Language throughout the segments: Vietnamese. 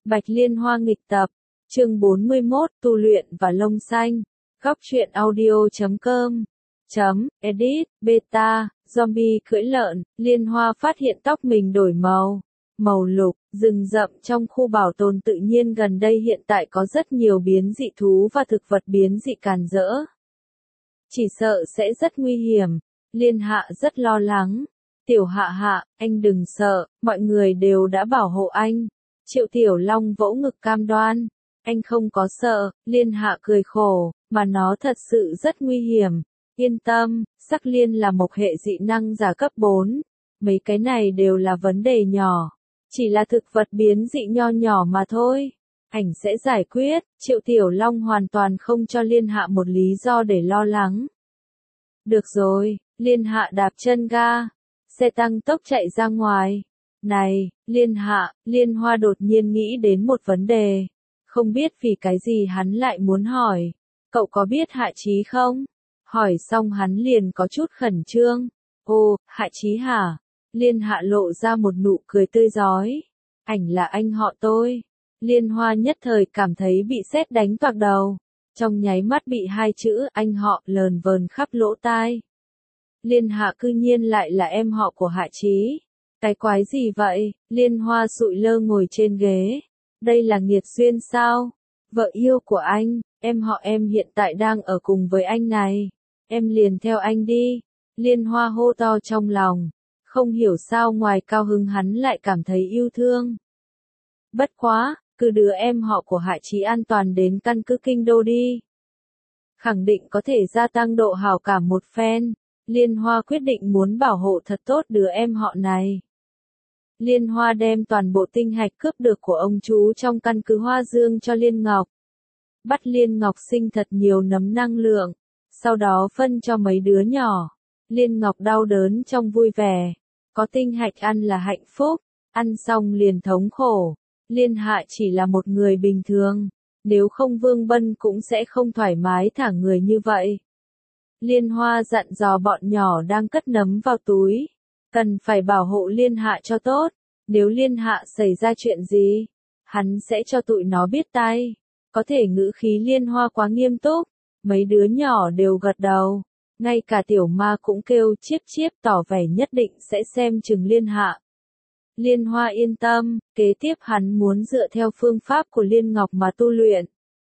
Bạch Liên Hoa nghịch tập, chương 41, tu luyện và lông xanh, góc truyện audio.com, edit, beta, zombie cưỡi lợn, Liên Hoa phát hiện tóc mình đổi màu lục, rừng rậm trong khu bảo tồn tự nhiên gần đây hiện tại có rất nhiều biến dị thú và thực vật biến dị càn rỡ. Chỉ sợ sẽ rất nguy hiểm, Liên Hạ rất lo lắng. Tiểu Hạ Hạ, anh đừng sợ, mọi người đều đã bảo hộ anh. Triệu Tiểu Long vỗ ngực cam đoan. Anh không có sợ, Liên Hạ cười khổ, mà nó thật sự rất nguy hiểm. Yên tâm, Sắc Liên là một hệ dị năng giả cấp 4. Mấy cái này đều là vấn đề nhỏ. Chỉ là thực vật biến dị nho nhỏ mà thôi. Ảnh sẽ giải quyết, Triệu Tiểu Long hoàn toàn không cho Liên Hạ một lý do để lo lắng. Được rồi, Liên Hạ đạp chân ga. Xe tăng tốc chạy ra ngoài. Này, Liên Hạ, Liên Hoa đột nhiên nghĩ đến một vấn đề. Không biết vì cái gì hắn lại muốn hỏi. Cậu có biết Hạ Chí không? Hỏi xong hắn liền có chút khẩn trương. Ồ, Hạ Chí hả? Liên Hạ lộ ra một nụ cười tươi rói. Ảnh là anh họ tôi. Liên Hoa nhất thời cảm thấy bị sét đánh toạc đầu. Trong nháy mắt bị hai chữ anh họ lờn vờn khắp lỗ tai. Liên Hạ cư nhiên lại là em họ của Hạ Chí. Cái quái gì vậy? Liên Hoa sụi lơ ngồi trên ghế. Đây là nghiệt duyên sao? Vợ yêu của anh, em họ em hiện tại đang ở cùng với anh này. Em liền theo anh đi. Liên Hoa hô to trong lòng. Không hiểu sao ngoài cao hứng hắn lại cảm thấy yêu thương. Bất quá, cứ đứa em họ của Hạ Chí an toàn đến căn cứ kinh đô đi. Khẳng định có thể gia tăng độ hảo cảm một phen. Liên Hoa quyết định muốn bảo hộ thật tốt đứa em họ này. Liên Hoa đem toàn bộ tinh hạch cướp được của ông chú trong căn cứ Hoa Dương cho Liên Ngọc. Bắt Liên Ngọc sinh thật nhiều nấm năng lượng, sau đó phân cho mấy đứa nhỏ. Liên Ngọc đau đớn trong vui vẻ, có tinh hạch ăn là hạnh phúc, ăn xong liền thống khổ. Liên Hạ chỉ là một người bình thường, nếu không Vương Bân cũng sẽ không thoải mái thả người như vậy. Liên Hoa dặn dò bọn nhỏ đang cất nấm vào túi. Cần phải bảo hộ Liên Hạ cho tốt. Nếu Liên Hạ xảy ra chuyện gì, hắn sẽ cho tụi nó biết tay. Có thể ngữ khí Liên Hoa quá nghiêm túc. Mấy đứa nhỏ đều gật đầu. Ngay cả Tiểu Ma cũng kêu chiếp chiếp tỏ vẻ nhất định sẽ xem chừng Liên Hạ. Liên Hoa yên tâm, kế tiếp hắn muốn dựa theo phương pháp của Liên Ngọc mà tu luyện.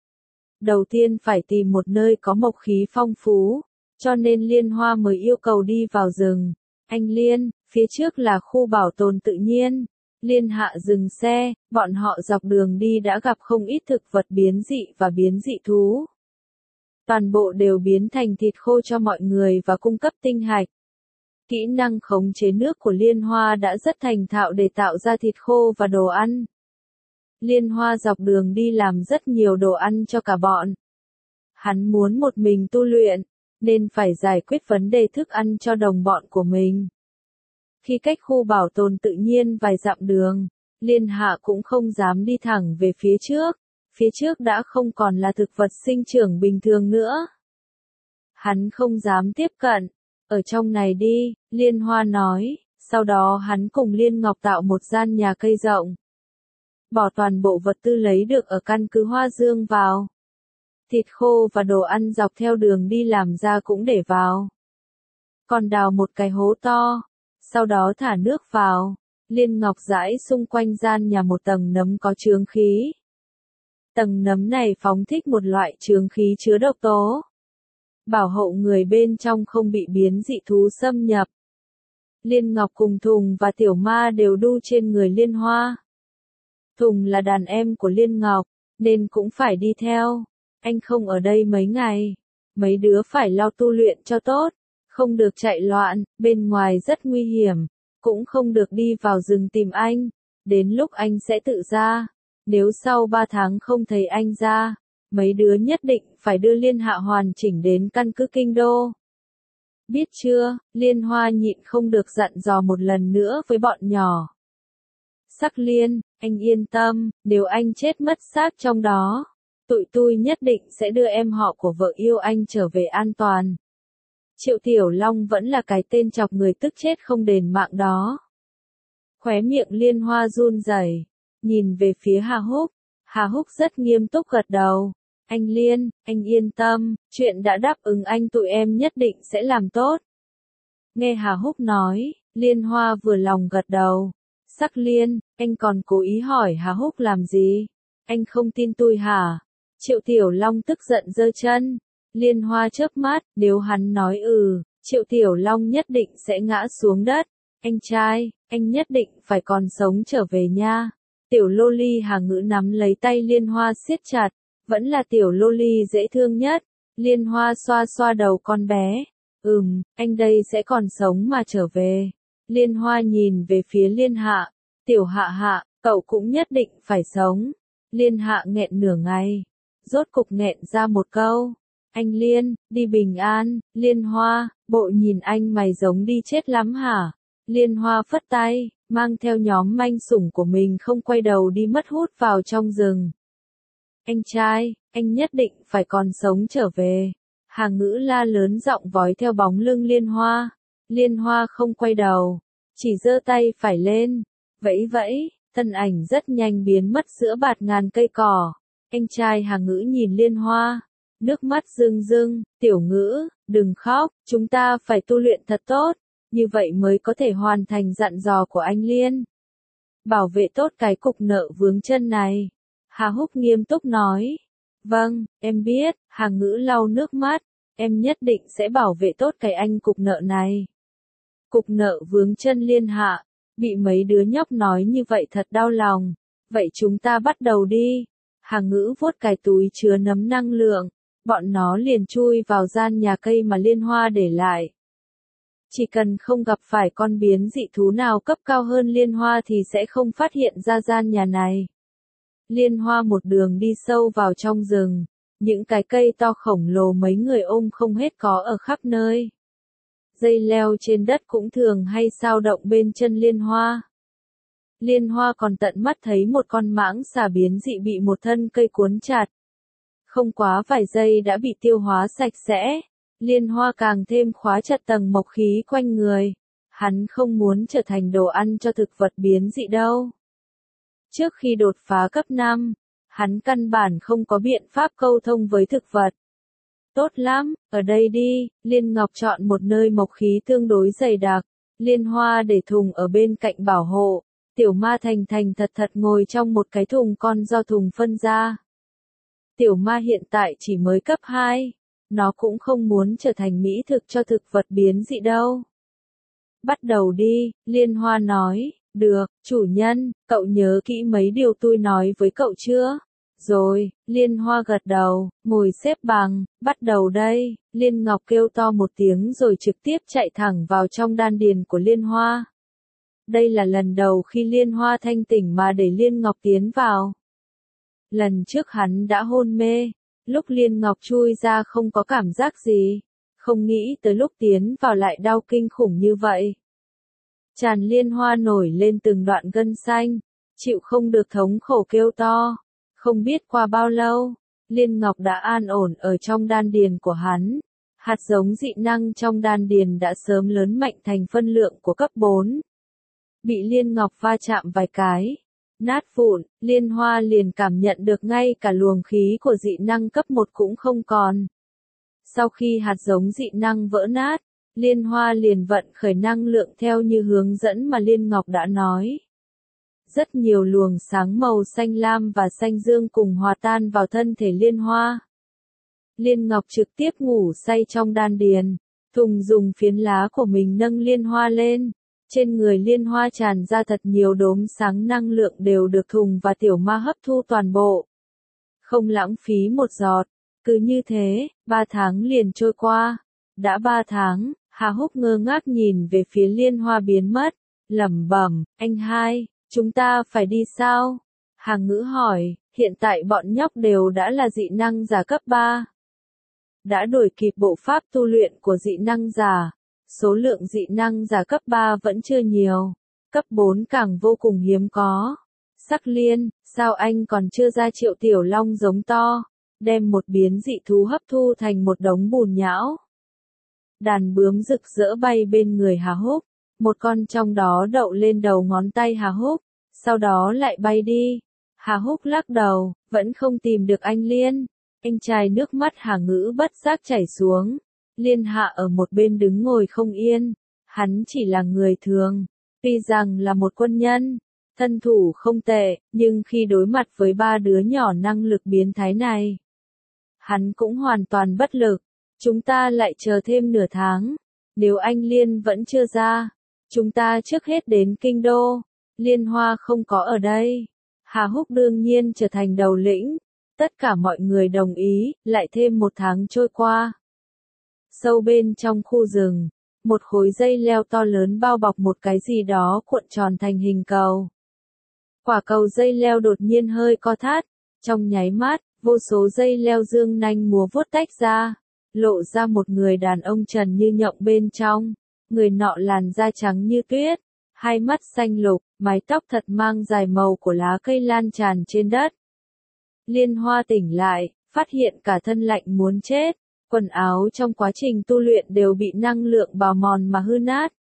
Đầu tiên phải tìm một nơi có mộc khí phong phú. Cho nên Liên Hoa mới yêu cầu đi vào rừng. Anh Liên, phía trước là khu bảo tồn tự nhiên. Liên Hạ dừng xe, bọn họ dọc đường đi đã gặp không ít thực vật biến dị và biến dị thú. Toàn bộ đều biến thành thịt khô cho mọi người và cung cấp tinh hạch. Kỹ năng khống chế nước của Liên Hoa đã rất thành thạo để tạo ra thịt khô và đồ ăn. Liên Hoa dọc đường đi làm rất nhiều đồ ăn cho cả bọn. Hắn muốn một mình tu luyện, nên phải giải quyết vấn đề thức ăn cho đồng bọn của mình. Khi cách khu bảo tồn tự nhiên vài dặm đường, Liên Hạ cũng không dám đi thẳng về phía trước đã không còn là thực vật sinh trưởng bình thường nữa. Hắn không dám tiếp cận, ở trong này đi, Liên Hoa nói, sau đó hắn cùng Liên Ngọc tạo một gian nhà cây rộng. Bỏ toàn bộ vật tư lấy được ở căn cứ Hoa Dương vào. Thịt khô và đồ ăn dọc theo đường đi làm ra cũng để vào. Còn đào một cái hố to, sau đó thả nước vào. Liên Ngọc rải xung quanh gian nhà một tầng nấm có chướng khí. Tầng nấm này phóng thích một loại chướng khí chứa độc tố. Bảo hộ người bên trong không bị biến dị thú xâm nhập. Liên Ngọc cùng Thùng và Tiểu Ma đều đu trên người Liên Hoa. Thùng là đàn em của Liên Ngọc, nên cũng phải đi theo. Anh không ở đây mấy ngày. Mấy đứa phải lo tu luyện cho tốt. Không được chạy loạn, bên ngoài rất nguy hiểm. Cũng không được đi vào rừng tìm anh. Đến lúc anh sẽ tự ra. Nếu sau 3 tháng không thấy anh ra, mấy đứa nhất định phải đưa Liên Hạ hoàn chỉnh đến căn cứ kinh đô. Biết chưa, Liên Hoa nhịn không được dặn dò một lần nữa với bọn nhỏ. Sắc Liên, anh yên tâm, nếu anh chết mất xác trong đó, tụi tôi nhất định sẽ đưa em họ của vợ yêu anh trở về an toàn. Triệu Tiểu Long vẫn là cái tên chọc người tức chết không đền mạng đó. Khóe miệng Liên Hoa run rẩy. nhìn về phía Hà Húc. Hà Húc rất nghiêm túc gật đầu. Anh Liên, anh yên tâm, chuyện đã đáp ứng anh tụi em nhất định sẽ làm tốt. Nghe Hà Húc nói, Liên Hoa vừa lòng gật đầu. Sắc Liên, anh còn cố ý hỏi Hà Húc làm gì? Anh không tin tôi hả? Triệu Tiểu Long tức giận giơ chân. Liên Hoa chớp mắt, nếu hắn nói Triệu Tiểu Long nhất định sẽ ngã xuống đất. Anh trai, anh nhất định phải còn sống trở về nha. Tiểu Loli Hà Ngữ nắm lấy tay Liên Hoa siết chặt, vẫn là Tiểu Loli dễ thương nhất. Liên Hoa xoa xoa đầu con bé. Anh đây sẽ còn sống mà trở về. Liên Hoa nhìn về phía Liên Hạ. Tiểu Hạ Hạ, cậu cũng nhất định phải sống. Liên Hạ nghẹn nửa ngày. Rốt cục nghẹn ra một câu. Anh Liên, đi bình an. Liên Hoa, bộ nhìn anh mày giống đi chết lắm hả? Liên Hoa phất tay, mang theo nhóm manh sủng của mình không quay đầu đi mất hút vào trong rừng. Anh trai, anh nhất định phải còn sống trở về. Hà Ngữ la lớn giọng vói theo bóng lưng Liên Hoa. Liên Hoa không quay đầu, chỉ giơ tay phải lên, vẫy vẫy, thân ảnh rất nhanh biến mất giữa bạt ngàn cây cỏ. Anh trai Hà Ngữ nhìn Liên Hoa, nước mắt rưng rưng. Tiểu Ngữ, đừng khóc, chúng ta phải tu luyện thật tốt, như vậy mới có thể hoàn thành dặn dò của anh Liên. Bảo vệ tốt cái cục nợ vướng chân này. Hà Húc nghiêm túc nói. Vâng, em biết. Hà Ngữ lau nước mắt. Em nhất định sẽ bảo vệ tốt cái anh cục nợ này. Cục nợ vướng chân Liên Hạ. Bị mấy đứa nhóc nói như vậy thật đau lòng. Vậy chúng ta bắt đầu đi. Hà Ngữ vuốt cái túi chứa nấm năng lượng. Bọn nó liền chui vào gian nhà cây mà Liên Hoa để lại. Chỉ cần không gặp phải con biến dị thú nào cấp cao hơn Liên Hoa thì sẽ không phát hiện ra gian nhà này. Liên Hoa một đường đi sâu vào trong rừng. Những cái cây to khổng lồ mấy người ôm không hết có ở khắp nơi. Dây leo trên đất cũng thường hay xao động bên chân Liên Hoa. Liên Hoa còn tận mắt thấy một con mãng xà biến dị bị một thân cây cuốn chặt. Không quá vài giây đã bị tiêu hóa sạch sẽ. Liên Hoa càng thêm khóa chặt tầng mộc khí quanh người. Hắn không muốn trở thành đồ ăn cho thực vật biến dị đâu. Trước khi đột phá cấp 5, hắn căn bản không có biện pháp câu thông với thực vật. Tốt lắm, ở đây đi. Liên Ngọc chọn một nơi mộc khí tương đối dày đặc. Liên Hoa để thùng ở bên cạnh bảo hộ. Tiểu Ma thành thành thật thật ngồi trong một cái thùng con do thùng phân ra. Tiểu Ma hiện tại chỉ mới cấp 2. Nó cũng không muốn trở thành mỹ thực cho thực vật biến dị đâu. Bắt đầu đi, Liên Hoa nói. Được, chủ nhân, cậu nhớ kỹ mấy điều tôi nói với cậu chưa? Rồi, Liên Hoa gật đầu, ngồi xếp bằng, bắt đầu đây. Liên Ngọc kêu to một tiếng rồi trực tiếp chạy thẳng vào trong đan điền của Liên Hoa. Đây là lần đầu khi Liên Hoa thanh tỉnh mà để Liên Ngọc tiến vào. Lần trước hắn đã hôn mê, lúc Liên Ngọc chui ra không có cảm giác gì, không nghĩ tới lúc tiến vào lại đau kinh khủng như vậy. Tràn Liên Hoa nổi lên từng đoạn gân xanh, chịu không được thống khổ kêu to. Không biết qua bao lâu, Liên Ngọc đã an ổn ở trong đan điền của hắn. Hạt giống dị năng trong đan điền đã sớm lớn mạnh thành phân lượng của cấp 4. Bị Liên Ngọc va chạm vài cái, nát vụn, Liên Hoa liền cảm nhận được ngay cả luồng khí của dị năng cấp 1 cũng không còn. Sau khi hạt giống dị năng vỡ nát, Liên Hoa liền vận khởi năng lượng theo như hướng dẫn mà Liên Ngọc đã nói. Rất nhiều luồng sáng màu xanh lam và xanh dương cùng hòa tan vào thân thể Liên Hoa. Liên Ngọc trực tiếp ngủ say trong đan điền, thùng dùng phiến lá của mình nâng Liên Hoa lên. Trên người Liên Hoa tràn ra thật nhiều đốm sáng năng lượng đều được thùng và tiểu ma hấp thu toàn bộ. Không lãng phí một giọt. Cứ như thế, 3 tháng liền trôi qua. Đã 3 tháng, Hà Húc ngơ ngác nhìn về phía Liên Hoa biến mất. Lẩm bẩm, anh hai, chúng ta phải đi sao? Hà Ngữ hỏi, hiện tại bọn nhóc đều đã là dị năng giả cấp 3. Đã đuổi kịp bộ pháp tu luyện của dị năng giả. Số lượng dị năng giả cấp 3 vẫn chưa nhiều, cấp 4 càng vô cùng hiếm có. Sắc Liên, sao anh còn chưa ra Triệu Tiểu Long giống to, đem một biến dị thú hấp thu thành một đống bùn nhão. Đàn bướm rực rỡ bay bên người Hà Húc, một con trong đó đậu lên đầu ngón tay Hà Húc. sau đó lại bay đi. Hà Húc lắc đầu, vẫn không tìm được anh Liên. Anh trai nước mắt Hà Ngữ bất giác chảy xuống. Liên Hạ ở một bên đứng ngồi không yên. Hắn chỉ là người thường, tuy rằng là một quân nhân, thân thủ không tệ, nhưng khi đối mặt với ba đứa nhỏ năng lực biến thái này, hắn cũng hoàn toàn bất lực. Chúng ta lại chờ thêm nửa tháng. Nếu anh Liên vẫn chưa ra, chúng ta trước hết đến kinh đô. Liên Hoa không có ở đây. Hà Húc đương nhiên trở thành đầu lĩnh. Tất cả mọi người đồng ý, lại thêm một tháng trôi qua. Sâu bên trong khu rừng, một khối dây leo to lớn bao bọc một cái gì đó cuộn tròn thành hình cầu. Quả cầu dây leo đột nhiên hơi co thắt, trong nháy mắt, vô số dây leo dương nanh múa vuốt tách ra, lộ ra một người đàn ông trần như nhộng bên trong. Người nọ làn da trắng như tuyết, hai mắt xanh lục, mái tóc thật mang dài màu của lá cây lan tràn trên đất. Liên Hoa tỉnh lại, phát hiện cả thân lạnh muốn chết, quần áo trong quá trình tu luyện đều bị năng lượng bào mòn mà hư nát.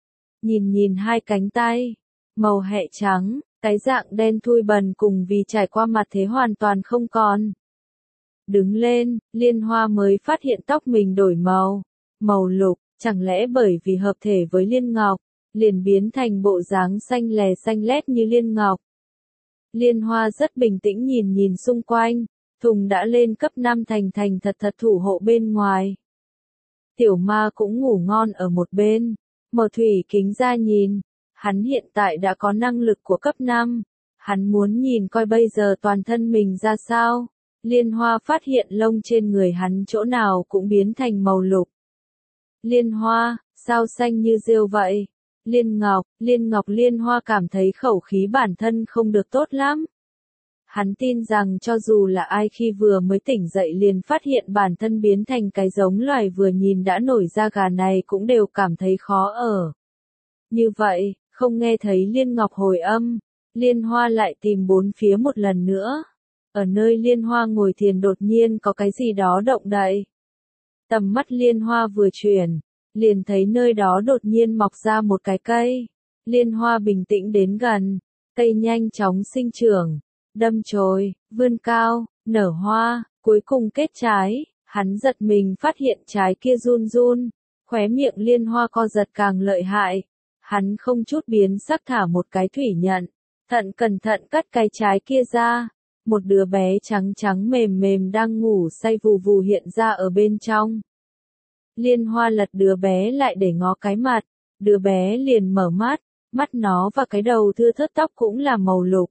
Nhìn hai cánh tay, màu hẹ trắng, cái dạng đen thui bần cùng vì trải qua mặt thế hoàn toàn không còn. Đứng lên, Liên Hoa mới phát hiện tóc mình đổi màu lục, chẳng lẽ bởi vì hợp thể với Liên Ngọc, liền biến thành bộ dáng xanh lè xanh lét như Liên Ngọc. Liên Hoa rất bình tĩnh nhìn xung quanh, Thùng đã lên cấp 5 thành thật thủ hộ bên ngoài. Tiểu Ma cũng ngủ ngon ở một bên, mở thủy kính ra nhìn, hắn hiện tại đã có năng lực của cấp 5, hắn muốn nhìn coi bây giờ toàn thân mình ra sao. Liên Hoa phát hiện lông trên người hắn chỗ nào cũng biến thành màu lục. Liên Hoa, sao xanh như rêu vậy? Liên Ngọc Liên Hoa cảm thấy khẩu khí bản thân không được tốt lắm. Hắn tin rằng cho dù là ai khi vừa mới tỉnh dậy liền phát hiện bản thân biến thành cái giống loài vừa nhìn đã nổi da gà này cũng đều cảm thấy khó ở. Như vậy, không nghe thấy Liên Ngọc hồi âm, Liên Hoa lại tìm bốn phía một lần nữa. Ở nơi Liên Hoa ngồi thiền đột nhiên có cái gì đó động đậy. Tầm mắt Liên Hoa vừa chuyển, liền thấy nơi đó đột nhiên mọc ra một cái cây. Liên Hoa bình tĩnh đến gần, cây nhanh chóng sinh trưởng, đâm chồi, vươn cao, nở hoa, cuối cùng kết trái. Hắn giật mình phát hiện trái kia run, khóe miệng Liên Hoa co giật càng lợi hại. Hắn không chút biến sắc thả một cái thủy nhận, cẩn thận cắt cái trái kia ra. Một đứa bé trắng mềm đang ngủ say vù hiện ra ở bên trong. Liên Hoa lật đứa bé lại để ngó cái mặt, đứa bé liền mở mắt, mắt nó và cái đầu thưa thớt tóc cũng là màu lục.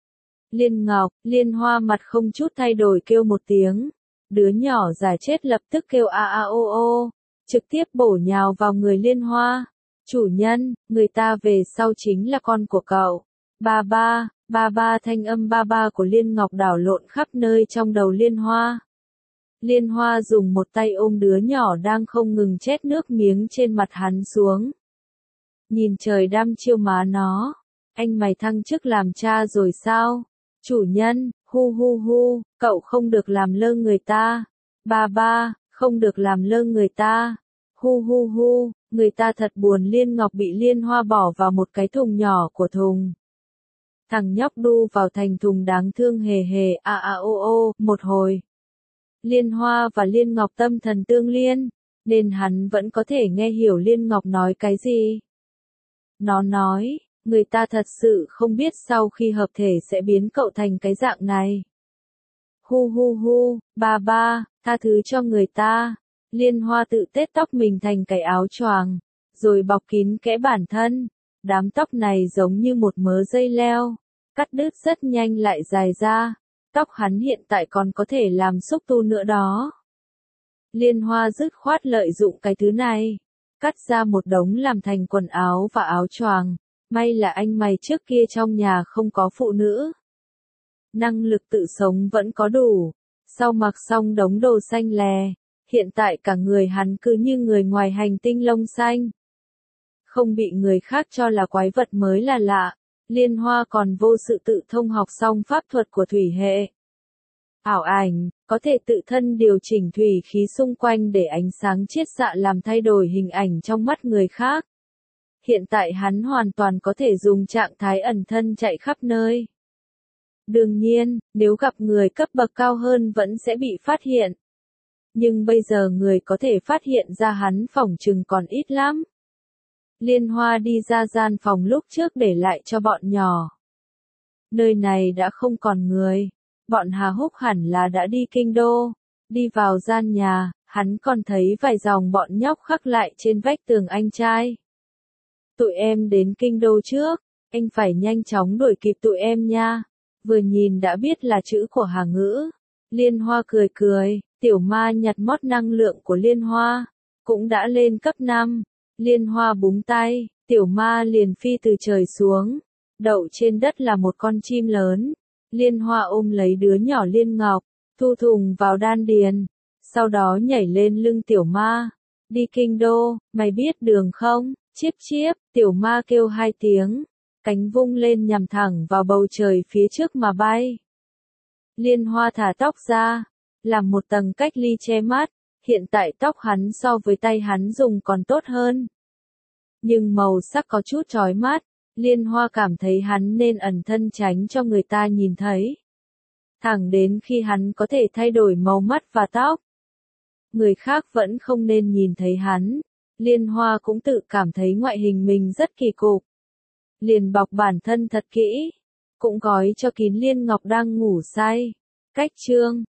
Liên Hoa mặt không chút thay đổi kêu một tiếng, đứa nhỏ giả chết lập tức kêu a a o o, trực tiếp bổ nhào vào người Liên Hoa. Chủ nhân, người ta về sau chính là con của cậu. Ba thanh âm ba của Liên Ngọc đảo lộn khắp nơi trong đầu Liên Hoa. Liên Hoa dùng một tay ôm đứa nhỏ đang không ngừng chét nước miếng trên mặt hắn xuống. Nhìn trời đăm chiêu má nó. Anh mày thăng chức làm cha rồi sao? Chủ nhân, hu, cậu không được làm lơ người ta. Ba, không được làm lơ người ta. Hu, người ta thật buồn. Liên Ngọc bị Liên Hoa bỏ vào một cái thùng nhỏ của thùng. Thằng nhóc đu vào thành thùng đáng thương hề a a o, một hồi. Liên Hoa và Liên Ngọc tâm thần tương liên, nên hắn vẫn có thể nghe hiểu Liên Ngọc nói cái gì. Nó nói, người ta thật sự không biết sau khi hợp thể sẽ biến cậu thành cái dạng này. Hu, ba, tha thứ cho người ta. Liên Hoa tự tết tóc mình thành cái áo choàng, rồi bọc kín kẽ bản thân. Đám tóc này giống như một mớ dây leo, cắt đứt rất nhanh lại dài ra. Tóc hắn hiện tại còn có thể làm xúc tu nữa đó. Liên Hoa dứt khoát lợi dụng cái thứ này, cắt ra một đống làm thành quần áo và áo choàng. May là anh mày trước kia trong nhà không có phụ nữ. Năng lực tự sống vẫn có đủ. Sau mặc xong đống đồ xanh lè, hiện tại cả người hắn cứ như người ngoài hành tinh lông xanh. Không bị người khác cho là quái vật mới là lạ. Liên Hoa còn vô sự tự thông học xong pháp thuật của thủy hệ. Ảo ảnh, có thể tự thân điều chỉnh thủy khí xung quanh để ánh sáng chiết xạ làm thay đổi hình ảnh trong mắt người khác. Hiện tại hắn hoàn toàn có thể dùng trạng thái ẩn thân chạy khắp nơi. Đương nhiên, nếu gặp người cấp bậc cao hơn vẫn sẽ bị phát hiện. Nhưng bây giờ người có thể phát hiện ra hắn phỏng chừng còn ít lắm. Liên Hoa đi ra gian phòng lúc trước để lại cho bọn nhỏ. Nơi này đã không còn người. Bọn Hà Húc hẳn là đã đi kinh đô. Đi vào gian nhà, hắn còn thấy vài dòng bọn nhóc khắc lại trên vách tường anh trai. Tụi em đến kinh đô trước, anh phải nhanh chóng đuổi kịp tụi em nha. Vừa nhìn đã biết là chữ của Hà Ngữ. Liên Hoa cười cười, tiểu ma nhặt mót năng lượng của Liên Hoa. Cũng đã lên cấp 5. Liên Hoa búng tay, tiểu ma liền phi từ trời xuống. Đậu trên đất là một con chim lớn. Liên Hoa ôm lấy đứa nhỏ Liên Ngọc, thu thùng vào đan điền. Sau đó nhảy lên lưng tiểu ma. Đi kinh đô, mày biết đường không? Chíp chíp, tiểu ma kêu 2 tiếng. Cánh vung lên nhằm thẳng vào bầu trời phía trước mà bay. Liên Hoa thả tóc ra, làm một tầng cách ly che mắt. Hiện tại tóc hắn so với tay hắn dùng còn tốt hơn. Nhưng màu sắc có chút chói mắt. Liên Hoa cảm thấy hắn nên ẩn thân tránh cho người ta nhìn thấy. Thẳng đến khi hắn có thể thay đổi màu mắt và tóc. Người khác vẫn không nên nhìn thấy hắn. Liên Hoa cũng tự cảm thấy ngoại hình mình rất kỳ cục. Liền bọc bản thân thật kỹ. Cũng gói cho kín Liên Ngọc đang ngủ say. Cách chương